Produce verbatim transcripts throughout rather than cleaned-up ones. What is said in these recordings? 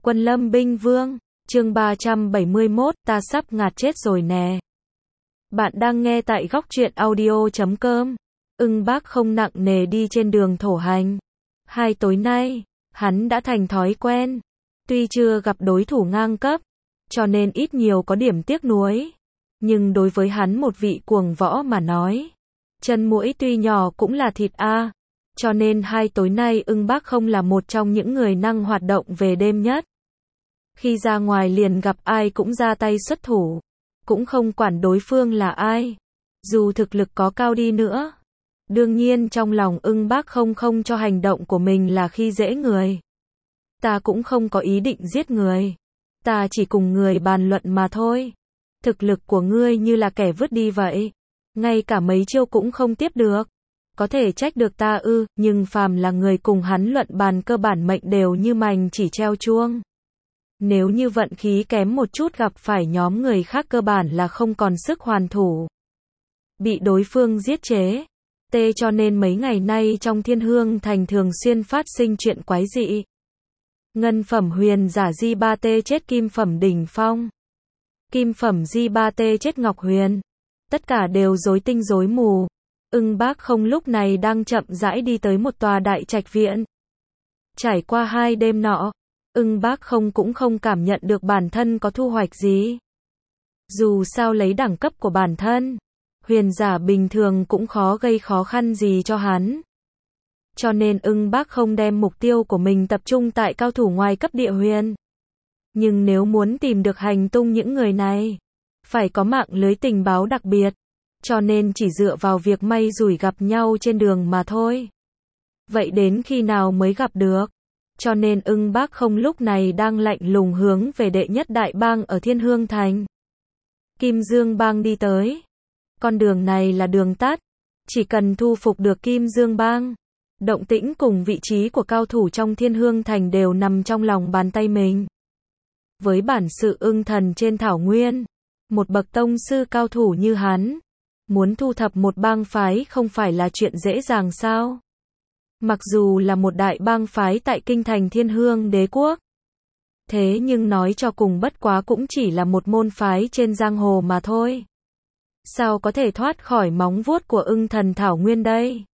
Quân Lâm Binh Vương, chương ba trăm bảy mươi mốt, ta sắp ngạt chết rồi nè. Bạn đang nghe tại góc truyện audio chấm com. Ưng Bác không nặng nề đi trên đường thổ hành. Hai tối nay, hắn đã thành thói quen. Tuy chưa gặp đối thủ ngang cấp, cho nên ít nhiều có điểm tiếc nuối. Nhưng đối với hắn một vị cuồng võ mà nói, chân muỗi tuy nhỏ cũng là thịt a. Cho nên hai tối nay Ưng Bác không là một trong những người năng hoạt động về đêm nhất. Khi ra ngoài liền gặp ai cũng ra tay xuất thủ, cũng không quản đối phương là ai, dù thực lực có cao đi nữa. Đương nhiên trong lòng Ưng Bác không không cho hành động của mình là khi dễ người. Ta cũng không có ý định giết người, ta chỉ cùng người bàn luận mà thôi. Thực lực của ngươi như là kẻ vứt đi vậy, ngay cả mấy chiêu cũng không tiếp được. Có thể trách được ta ư, nhưng phàm là người cùng hắn luận bàn cơ bản mệnh đều như mành chỉ treo chuông. Nếu như vận khí kém một chút gặp phải nhóm người khác cơ bản là không còn sức hoàn thủ. Bị đối phương giết chế. Tê cho nên mấy ngày nay trong Thiên Hương Thành thường xuyên phát sinh chuyện quái dị. Ngân phẩm huyền giả Di Ba Tê chết kim phẩm đỉnh phong. Kim phẩm Di Ba Tê chết ngọc huyền. Tất cả đều rối tinh rối mù. Ưng Bác không lúc này đang chậm rãi đi tới một tòa đại trạch viện. Trải qua hai đêm nọ, Ưng Bác không cũng không cảm nhận được bản thân có thu hoạch gì. Dù sao lấy đẳng cấp của bản thân, huyền giả bình thường cũng khó gây khó khăn gì cho hắn. Cho nên Ưng Bác không đem mục tiêu của mình tập trung tại cao thủ ngoài cấp địa huyền. Nhưng nếu muốn tìm được hành tung những người này, phải có mạng lưới tình báo đặc biệt. Cho nên chỉ dựa vào việc may rủi gặp nhau trên đường mà thôi. Vậy đến khi nào mới gặp được? Cho nên Ưng Bác không lúc này đang lạnh lùng hướng về đệ nhất đại bang ở Thiên Hương Thành. Kim Dương Bang đi tới. Con đường này là đường tắt. Chỉ cần thu phục được Kim Dương Bang, động tĩnh cùng vị trí của cao thủ trong Thiên Hương Thành đều nằm trong lòng bàn tay mình. Với bản sự ưng thần trên thảo nguyên, một bậc tông sư cao thủ như hắn, muốn thu thập một bang phái không phải là chuyện dễ dàng sao? Mặc dù là một đại bang phái tại kinh thành Thiên Hương Đế Quốc. Thế nhưng nói cho cùng bất quá cũng chỉ là một môn phái trên giang hồ mà thôi. Sao có thể thoát khỏi móng vuốt của ưng thần thảo nguyên đây?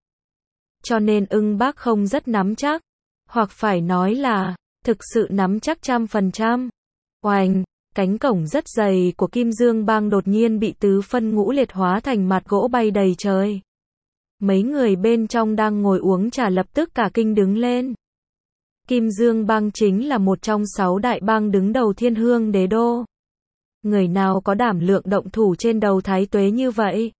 Cho nên Ưng Bác không rất nắm chắc. Hoặc phải nói là, thực sự nắm chắc trăm phần trăm. Oành! Cánh cổng rất dày của Kim Dương Bang đột nhiên bị tứ phân ngũ liệt hóa thành mặt gỗ bay đầy trời. Mấy người bên trong đang ngồi uống trà lập tức cả kinh đứng lên. Kim Dương Bang chính là một trong sáu đại bang đứng đầu Thiên Hương Đế Đô. Người nào có đảm lượng động thủ trên đầu Thái Tuế như vậy?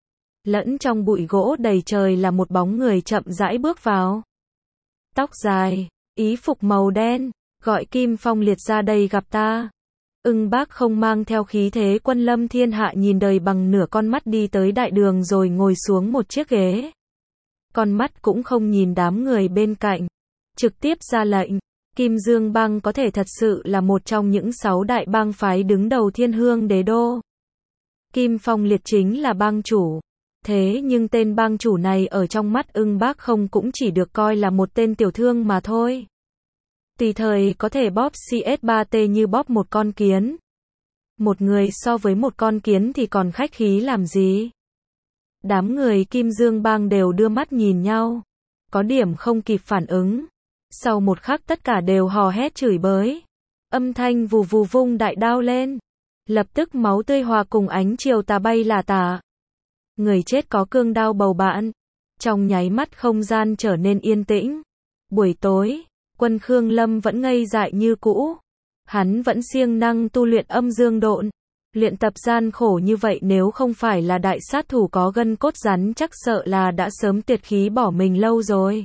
Lẫn trong bụi gỗ đầy trời là một bóng người chậm rãi bước vào. Tóc dài, ý phục màu đen, gọi Kim Phong Liệt ra đây gặp ta. Ưng Bác không mang theo khí thế quân lâm thiên hạ nhìn đời bằng nửa con mắt đi tới đại đường rồi ngồi xuống một chiếc ghế. Con mắt cũng không nhìn đám người bên cạnh. Trực tiếp ra lệnh, Kim Dương Bang có thể thật sự là một trong những sáu đại bang phái đứng đầu Thiên Hương Đế Đô. Kim Phong Liệt chính là bang chủ. Thế nhưng tên bang chủ này ở trong mắt Ưng Bác không cũng chỉ được coi là một tên tiểu thương mà thôi. Tùy thời có thể bóp xê ét ba tê như bóp một con kiến. Một người so với một con kiến thì còn khách khí làm gì? Đám người Kim Dương Bang đều đưa mắt nhìn nhau. Có điểm không kịp phản ứng. Sau một khắc tất cả đều hò hét chửi bới. Âm thanh vù vù vung đại đao lên. Lập tức máu tươi hòa cùng ánh chiều tà bay là tả. Người chết có cương đao bầu bạn. Trong nháy mắt không gian trở nên yên tĩnh. Buổi tối, Quân Khương Lâm vẫn ngây dại như cũ. Hắn vẫn siêng năng tu luyện âm dương độn. Luyện tập gian khổ như vậy nếu không phải là đại sát thủ có gân cốt rắn chắc sợ là đã sớm tuyệt khí bỏ mình lâu rồi.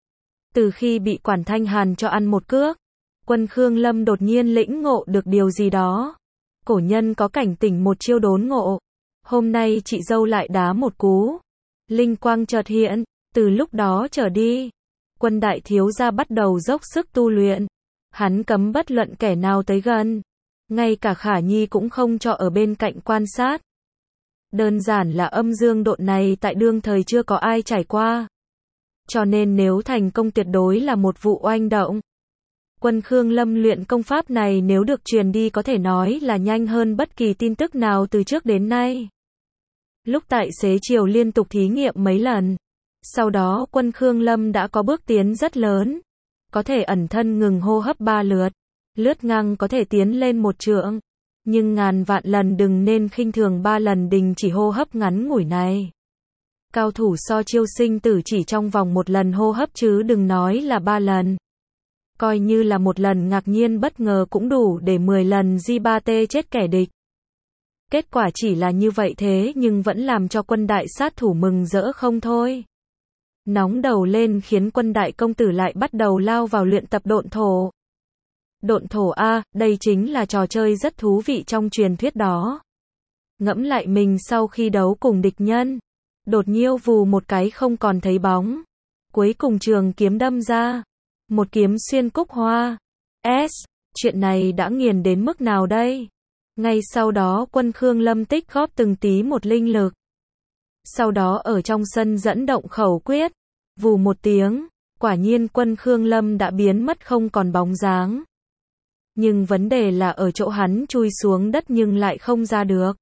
Từ khi bị Quản Thanh Hàn cho ăn một cước, Quân Khương Lâm đột nhiên lĩnh ngộ được điều gì đó. Cổ nhân có cảnh tỉnh một chiêu đốn ngộ. Hôm nay chị dâu lại đá một cú. Linh quang chợt hiện, từ lúc đó trở đi. Quân đại thiếu gia bắt đầu dốc sức tu luyện. Hắn cấm bất luận kẻ nào tới gần. Ngay cả Khả Nhi cũng không cho ở bên cạnh quan sát. Đơn giản là âm dương độn này tại đương thời chưa có ai trải qua. Cho nên nếu thành công tuyệt đối là một vụ oanh động. Quân Khương Lâm luyện công pháp này nếu được truyền đi có thể nói là nhanh hơn bất kỳ tin tức nào từ trước đến nay. Lúc tại Xế Chiều liên tục thí nghiệm mấy lần. Sau đó Quân Khương Lâm đã có bước tiến rất lớn. Có thể ẩn thân ngừng hô hấp ba lượt. Lướt ngang có thể tiến lên một trượng. Nhưng ngàn vạn lần đừng nên khinh thường ba lần đình chỉ hô hấp ngắn ngủi này. Cao thủ so chiêu sinh tử chỉ trong vòng một lần hô hấp chứ đừng nói là ba lần. Coi như là một lần ngạc nhiên bất ngờ cũng đủ để mười lần gi ba tê chết kẻ địch. Kết quả chỉ là như vậy thế nhưng vẫn làm cho quân đại sát thủ mừng rỡ không thôi. Nóng đầu lên khiến quân đại công tử lại bắt đầu lao vào luyện tập độn thổ. Độn thổ a, đây chính là trò chơi rất thú vị trong truyền thuyết đó. Ngẫm lại mình sau khi đấu cùng địch nhân. Đột nhiêu vù một cái không còn thấy bóng. Cuối cùng trường kiếm đâm ra. Một kiếm xuyên cúc hoa. S. Chuyện này đã nghiền đến mức nào đây? Ngay sau đó Quân Khương Lâm tích góp từng tí một linh lực. Sau đó ở trong sân dẫn động khẩu quyết. Vù một tiếng. Quả nhiên Quân Khương Lâm đã biến mất không còn bóng dáng. Nhưng vấn đề là ở chỗ hắn chui xuống đất nhưng lại không ra được.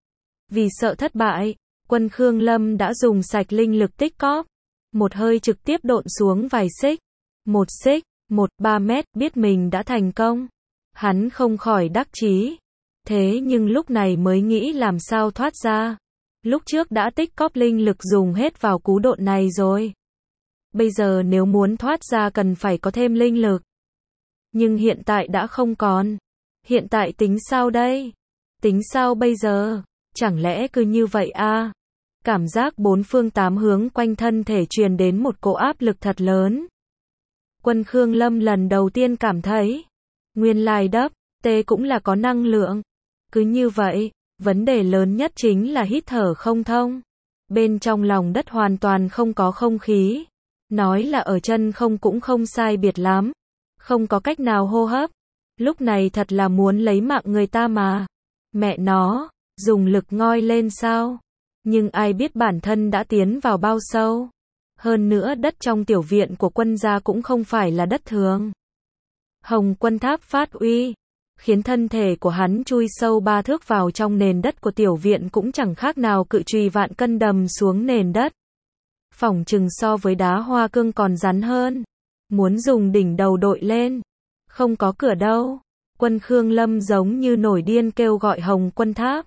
Vì sợ thất bại, Quân Khương Lâm đã dùng sạch linh lực tích cóp. Một hơi trực tiếp độn xuống vài xích. Một xích, một, ba mét, biết mình đã thành công. Hắn không khỏi đắc chí. Thế nhưng lúc này mới nghĩ làm sao thoát ra. Lúc trước đã tích cóp linh lực dùng hết vào cú độn này rồi. Bây giờ nếu muốn thoát ra cần phải có thêm linh lực. Nhưng hiện tại đã không còn. Hiện tại tính sao đây? Tính sao bây giờ? Chẳng lẽ cứ như vậy à? Cảm giác bốn phương tám hướng quanh thân thể truyền đến một cỗ áp lực thật lớn. Quân Khương Lâm lần đầu tiên cảm thấy, nguyên lai đắp, tê cũng là có năng lượng. Cứ như vậy, vấn đề lớn nhất chính là hít thở không thông. Bên trong lòng đất hoàn toàn không có không khí. Nói là ở chân không cũng không sai biệt lắm. Không có cách nào hô hấp. Lúc này thật là muốn lấy mạng người ta mà. Mẹ nó, dùng lực ngoi lên sao? Nhưng ai biết bản thân đã tiến vào bao sâu. Hơn nữa đất trong tiểu viện của quân gia cũng không phải là đất thường. Hồng Quân Tháp phát uy, khiến thân thể của hắn chui sâu ba thước vào trong nền đất của tiểu viện cũng chẳng khác nào cự chùy vạn cân đầm xuống nền đất. Phỏng chừng so với đá hoa cương còn rắn hơn. Muốn dùng đỉnh đầu đội lên. Không có cửa đâu. Quân Khương Lâm giống như nổi điên kêu gọi Hồng Quân Tháp.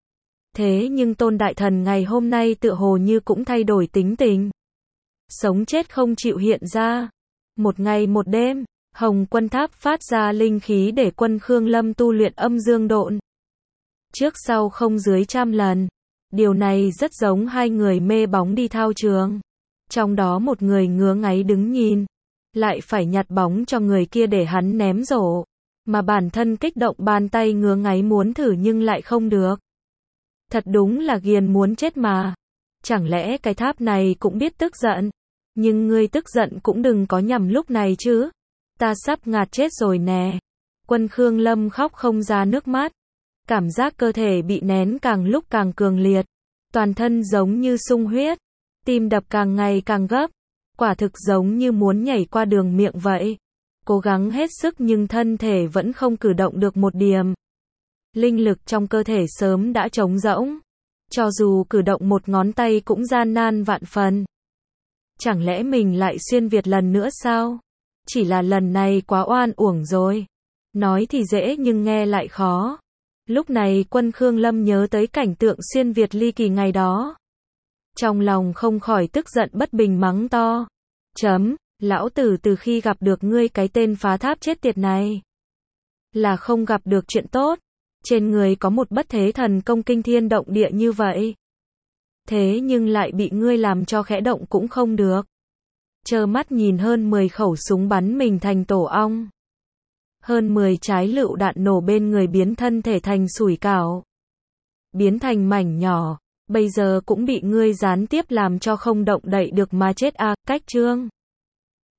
Thế nhưng Tôn Đại Thần ngày hôm nay tựa hồ như cũng thay đổi tính tình. Sống chết không chịu hiện ra. Một ngày một đêm, Hồng Quân Tháp phát ra linh khí để Quân Khương Lâm tu luyện âm dương độn. Trước sau không dưới trăm lần. Điều này rất giống hai người mê bóng đi thao trường. Trong đó một người ngứa ngáy đứng nhìn. Lại phải nhặt bóng cho người kia để hắn ném rổ. Mà bản thân kích động bàn tay ngứa ngáy muốn thử nhưng lại không được. Thật đúng là ghiền muốn chết mà. Chẳng lẽ cái tháp này cũng biết tức giận? Nhưng ngươi tức giận cũng đừng có nhầm lúc này chứ. Ta sắp ngạt chết rồi nè. Quân Khương Lâm khóc không ra nước mắt. Cảm giác cơ thể bị nén càng lúc càng cường liệt. Toàn thân giống như sung huyết. Tim đập càng ngày càng gấp. Quả thực giống như muốn nhảy qua đường miệng vậy. Cố gắng hết sức nhưng thân thể vẫn không cử động được một điểm. Linh lực trong cơ thể sớm đã trống rỗng. Cho dù cử động một ngón tay cũng gian nan vạn phần. Chẳng lẽ mình lại xuyên Việt lần nữa sao? Chỉ là lần này quá oan uổng rồi. Nói thì dễ nhưng nghe lại khó. Lúc này Quân Khương Lâm nhớ tới cảnh tượng xuyên Việt ly kỳ ngày đó. Trong lòng không khỏi tức giận bất bình mắng to. Chấm, lão tử từ khi gặp được ngươi cái tên phá tháp chết tiệt này. Là không gặp được chuyện tốt. Trên người có một bất thế thần công kinh thiên động địa như vậy. Thế nhưng lại bị ngươi làm cho khẽ động cũng không được. Trơ mắt nhìn hơn mười khẩu súng bắn mình thành tổ ong. Hơn mười trái lựu đạn nổ bên người biến thân thể thành sủi cảo. Biến thành mảnh nhỏ. Bây giờ cũng bị ngươi gián tiếp làm cho không động đậy được mà chết à, cách chương.